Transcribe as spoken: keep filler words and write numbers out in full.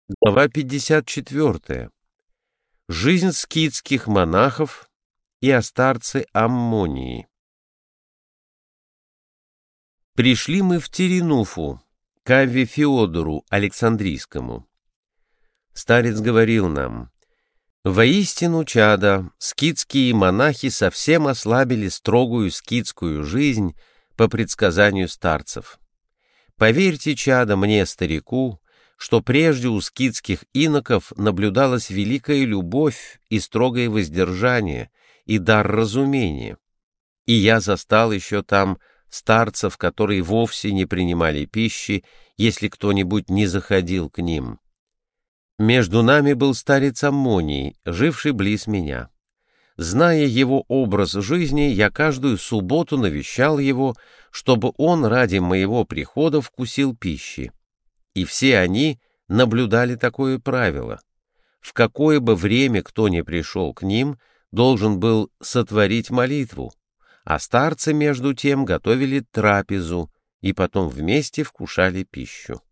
Глава пятьдесят четвёртая. Жизнь скитских монахов и о старце Аммонии. Пришли мы в Теренуфу, к Авве Феодору Александрийскому. Старец говорил нам: «Воистину, чада, скитские монахи совсем ослабили строгую скитскую жизнь по предсказанию старцев. Поверьте, чада, мне, старику, что прежде у скитских иноков наблюдалась великая любовь и строгое воздержание, и дар разумения. И я застал еще там старцев, которые вовсе не принимали пищи, если кто-нибудь не заходил к ним. Между нами был старец Аммоний, живший близ меня. Зная его образ жизни, я каждую субботу навещал его, чтобы он ради моего прихода вкусил пищи. И все они наблюдали такое правило: в какое бы время кто ни пришел к ним, должен был сотворить молитву, а старцы между тем готовили трапезу и потом вместе вкушали пищу.